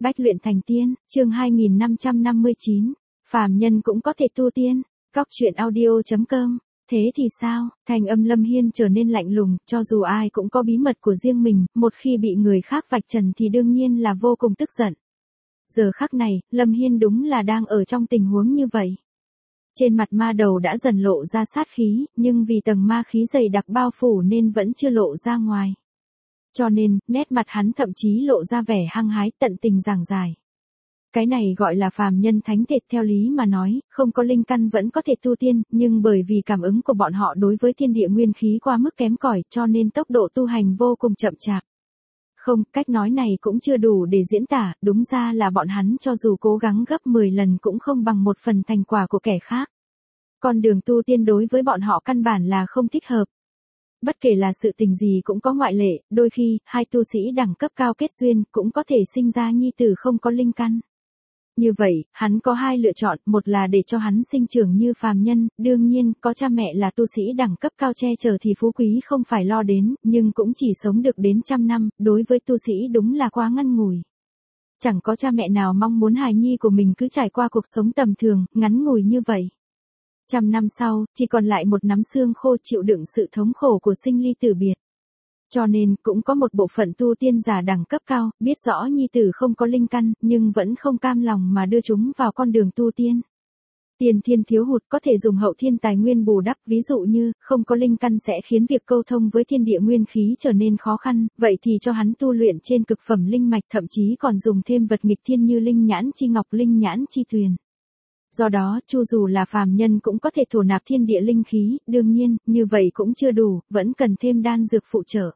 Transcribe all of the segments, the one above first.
Bách luyện thành tiên, chương 2559. Phàm nhân cũng có thể tu tiên. Góc truyện audio.com. Thế thì sao? Thành âm Lâm Hiên trở nên lạnh lùng, cho dù ai cũng có bí mật của riêng mình, một khi bị người khác vạch trần thì đương nhiên là vô cùng tức giận. Giờ khắc này, Lâm Hiên đúng là đang ở trong tình huống như vậy. Trên mặt ma đầu đã dần lộ ra sát khí, nhưng vì tầng ma khí dày đặc bao phủ nên vẫn chưa lộ ra ngoài. Cho nên, nét mặt hắn thậm chí lộ ra vẻ hăng hái tận tình giảng giải. Cái này gọi là phàm nhân thánh thể, theo lý mà nói, không có linh căn vẫn có thể tu tiên, nhưng bởi vì cảm ứng của bọn họ đối với thiên địa nguyên khí qua mức kém cỏi cho nên tốc độ tu hành vô cùng chậm chạp. Không, cách nói này cũng chưa đủ để diễn tả, đúng ra là bọn hắn cho dù cố gắng gấp 10 lần cũng không bằng một phần thành quả của kẻ khác. Con đường tu tiên đối với bọn họ căn bản là không thích hợp. Bất kể là sự tình gì cũng có ngoại lệ, đôi khi, hai tu sĩ đẳng cấp cao kết duyên cũng có thể sinh ra nhi tử không có linh căn. Như vậy, hắn có hai lựa chọn, một là để cho hắn sinh trưởng như phàm nhân, đương nhiên, có cha mẹ là tu sĩ đẳng cấp cao che chở thì phú quý không phải lo đến, nhưng cũng chỉ sống được đến 100 năm, đối với tu sĩ đúng là quá ngắn ngủi. Chẳng có cha mẹ nào mong muốn hài nhi của mình cứ trải qua cuộc sống tầm thường, ngắn ngủi như vậy. 100 năm sau, chỉ còn lại một nắm xương khô chịu đựng sự thống khổ của sinh ly tử biệt. Cho nên, cũng có một bộ phận tu tiên giả đẳng cấp cao, biết rõ nhi tử không có linh căn, nhưng vẫn không cam lòng mà đưa chúng vào con đường tu tiên. Tiền thiên thiếu hụt có thể dùng hậu thiên tài nguyên bù đắp, ví dụ như, không có linh căn sẽ khiến việc câu thông với thiên địa nguyên khí trở nên khó khăn, vậy thì cho hắn tu luyện trên cực phẩm linh mạch, thậm chí còn dùng thêm vật nghịch thiên như linh nhãn chi ngọc, linh nhãn chi tuyền. Do đó, chu dù là phàm nhân cũng có thể thổ nạp thiên địa linh khí, đương nhiên, như vậy cũng chưa đủ, vẫn cần thêm đan dược phụ trợ.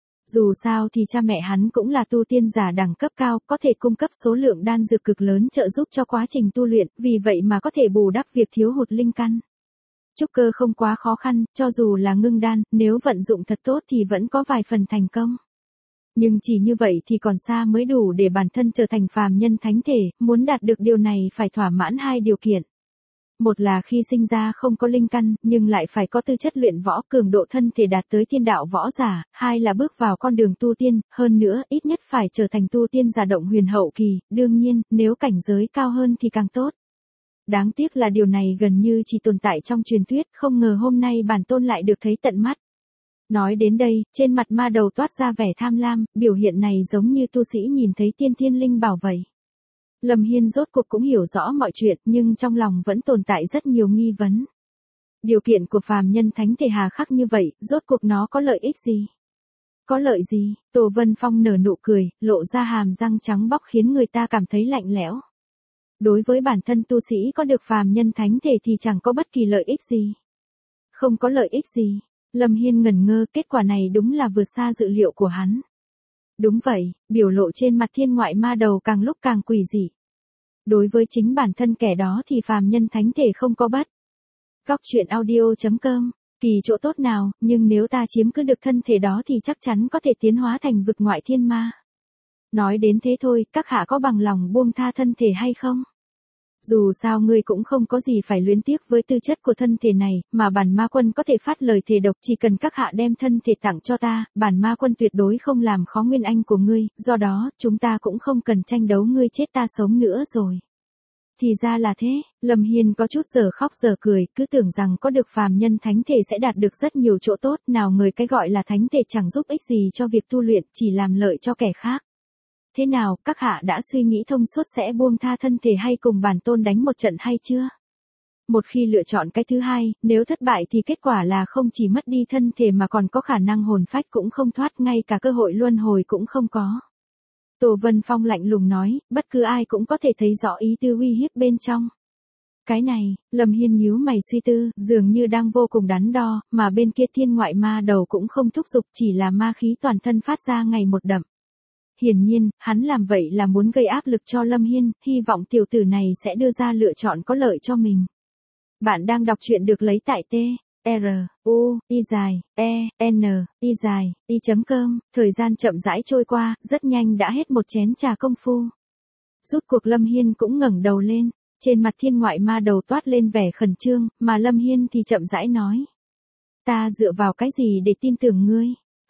Dù sao thì cha mẹ hắn cũng là tu tiên giả đẳng cấp cao, có thể cung cấp số lượng đan dược cực lớn trợ giúp cho quá trình tu luyện, vì vậy mà có thể bù đắp việc thiếu hụt linh căn. Trúc cơ không quá khó khăn, cho dù là ngưng đan, nếu vận dụng thật tốt thì vẫn có vài phần thành công. Nhưng chỉ như vậy thì còn xa mới đủ để bản thân trở thành phàm nhân thánh thể, muốn đạt được điều này phải thỏa mãn hai điều kiện. Một là khi sinh ra không có linh căn, nhưng lại phải có tư chất luyện võ, cường độ thân thể đạt tới thiên đạo võ giả, hai là bước vào con đường tu tiên, hơn nữa, ít nhất phải trở thành tu tiên giả động huyền hậu kỳ, đương nhiên, nếu cảnh giới cao hơn thì càng tốt. Đáng tiếc là điều này gần như chỉ tồn tại trong truyền thuyết, không ngờ hôm nay bản tôn lại được thấy tận mắt. Nói đến đây, trên mặt ma đầu toát ra vẻ tham lam, biểu hiện này giống như tu sĩ nhìn thấy tiên thiên linh bảo vậy. Lâm Hiên rốt cuộc cũng hiểu rõ mọi chuyện, nhưng trong lòng vẫn tồn tại rất nhiều nghi vấn. Điều kiện của phàm nhân thánh thể hà khắc như vậy, rốt cuộc nó có lợi ích gì? Có lợi gì? Tô Vân Phong nở nụ cười, lộ ra hàm răng trắng bóc khiến người ta cảm thấy lạnh lẽo. Đối với bản thân tu sĩ có được phàm nhân thánh thể thì chẳng có bất kỳ lợi ích gì. Không có lợi ích gì. Lâm Hiên ngẩn ngơ, kết quả này đúng là vượt xa dự liệu của hắn. Đúng vậy, biểu lộ trên mặt thiên ngoại ma đầu càng lúc càng quỷ dị. Đối với chính bản thân kẻ đó thì phàm nhân thánh thể không có bất. Góc truyện audio.com, kỳ chỗ tốt nào, nhưng nếu ta chiếm cứ được thân thể đó thì chắc chắn có thể tiến hóa thành vực ngoại thiên ma. Nói đến thế thôi, các hạ có bằng lòng buông tha thân thể hay không? Dù sao ngươi cũng không có gì phải luyến tiếc với tư chất của thân thể này, mà bản ma quân có thể phát lời thề độc, chỉ cần các hạ đem thân thể tặng cho ta, bản ma quân tuyệt đối không làm khó nguyên anh của ngươi, do đó, chúng ta cũng không cần tranh đấu ngươi chết ta sống nữa rồi. Thì ra là thế, Lâm Hiên có chút giờ khóc giờ cười, cứ tưởng rằng có được phàm nhân thánh thể sẽ đạt được rất nhiều chỗ tốt, nào ngờ cái gọi là thánh thể chẳng giúp ích gì cho việc tu luyện, chỉ làm lợi cho kẻ khác. Thế nào, các hạ đã suy nghĩ thông suốt sẽ buông tha thân thể hay cùng bản tôn đánh một trận hay chưa? Một khi lựa chọn cái thứ hai, nếu thất bại thì kết quả là không chỉ mất đi thân thể mà còn có khả năng hồn phách cũng không thoát, ngay cả cơ hội luân hồi cũng không có. Tô Vân Phong lạnh lùng nói, bất cứ ai cũng có thể thấy rõ ý tư uy hiếp bên trong. Cái này, Lâm Hiên nhíu mày suy tư, dường như đang vô cùng đắn đo, mà bên kia thiên ngoại ma đầu cũng không thúc giục, chỉ là ma khí toàn thân phát ra ngày một đậm. Hiển nhiên, hắn làm vậy là muốn gây áp lực cho Lâm Hiên, hy vọng tiểu tử này sẽ đưa ra lựa chọn có lợi cho mình. Bạn đang đọc truyện được lấy tại t-r-u-i-e-n-i-com, thời gian chậm rãi trôi qua, rất nhanh đã hết một chén trà công phu. Rút cuộc Lâm Hiên cũng ngẩng đầu lên, trên mặt thiên ngoại ma đầu toát lên vẻ khẩn trương, mà Lâm Hiên thì chậm rãi nói. Ta dựa vào cái gì để tin tưởng ngươi?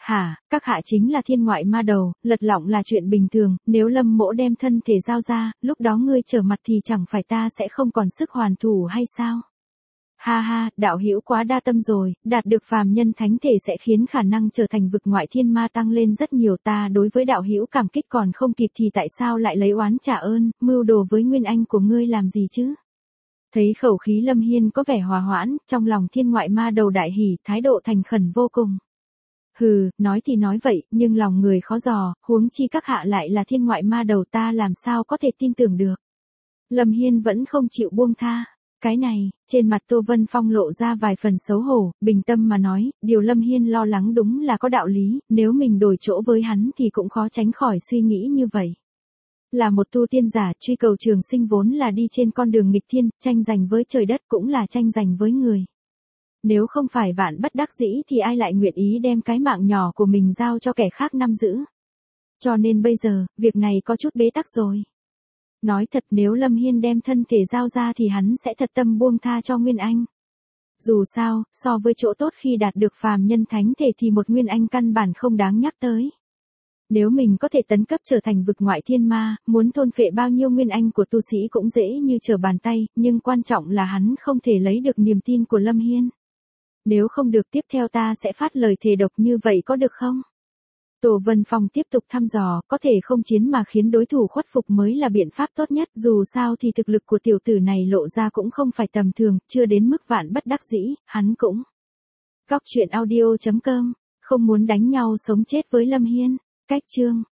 Hả, các hạ chính là thiên ngoại ma đầu, lật lọng là chuyện bình thường, nếu Lâm mỗ đem thân thể giao ra, lúc đó ngươi trở mặt thì chẳng phải ta sẽ không còn sức hoàn thủ hay sao? Ha ha, đạo hữu quá đa tâm rồi, đạt được phàm nhân thánh thể sẽ khiến khả năng trở thành vực ngoại thiên ma tăng lên rất nhiều, ta đối với đạo hữu cảm kích còn không kịp thì tại sao lại lấy oán trả ơn, mưu đồ với nguyên anh của ngươi làm gì chứ? Thấy khẩu khí Lâm Hiên có vẻ hòa hoãn, trong lòng thiên ngoại ma đầu đại hỉ, thái độ thành khẩn vô cùng. Hừ, nói thì nói vậy, nhưng lòng người khó dò, huống chi các hạ lại là thiên ngoại ma đầu, ta làm sao có thể tin tưởng được. Lâm Hiên vẫn không chịu buông tha. Cái này, trên mặt Tô Vân Phong lộ ra vài phần xấu hổ, bình tâm mà nói, điều Lâm Hiên lo lắng đúng là có đạo lý, nếu mình đổi chỗ với hắn thì cũng khó tránh khỏi suy nghĩ như vậy. Là một tu tiên giả, truy cầu trường sinh vốn là đi trên con đường nghịch thiên, tranh giành với trời đất cũng là tranh giành với người. Nếu không phải vạn bất đắc dĩ thì ai lại nguyện ý đem cái mạng nhỏ của mình giao cho kẻ khác nắm giữ. Cho nên bây giờ, việc này có chút bế tắc rồi. Nói thật, nếu Lâm Hiên đem thân thể giao ra thì hắn sẽ thật tâm buông tha cho Nguyên Anh. Dù sao, so với chỗ tốt khi đạt được phàm nhân thánh thể thì một Nguyên Anh căn bản không đáng nhắc tới. Nếu mình có thể tấn cấp trở thành vực ngoại thiên ma, muốn thôn phệ bao nhiêu Nguyên Anh của tu sĩ cũng dễ như trở bàn tay, nhưng quan trọng là hắn không thể lấy được niềm tin của Lâm Hiên. Nếu không được, tiếp theo ta sẽ phát lời thề độc như vậy có được không? Tô Vân Phong tiếp tục thăm dò, có thể không chiến mà khiến đối thủ khuất phục mới là biện pháp tốt nhất, dù sao thì thực lực của tiểu tử này lộ ra cũng không phải tầm thường, chưa đến mức vạn bất đắc dĩ, hắn cũng. Góc truyện audio.com, không muốn đánh nhau sống chết với Lâm Hiên, cách chương.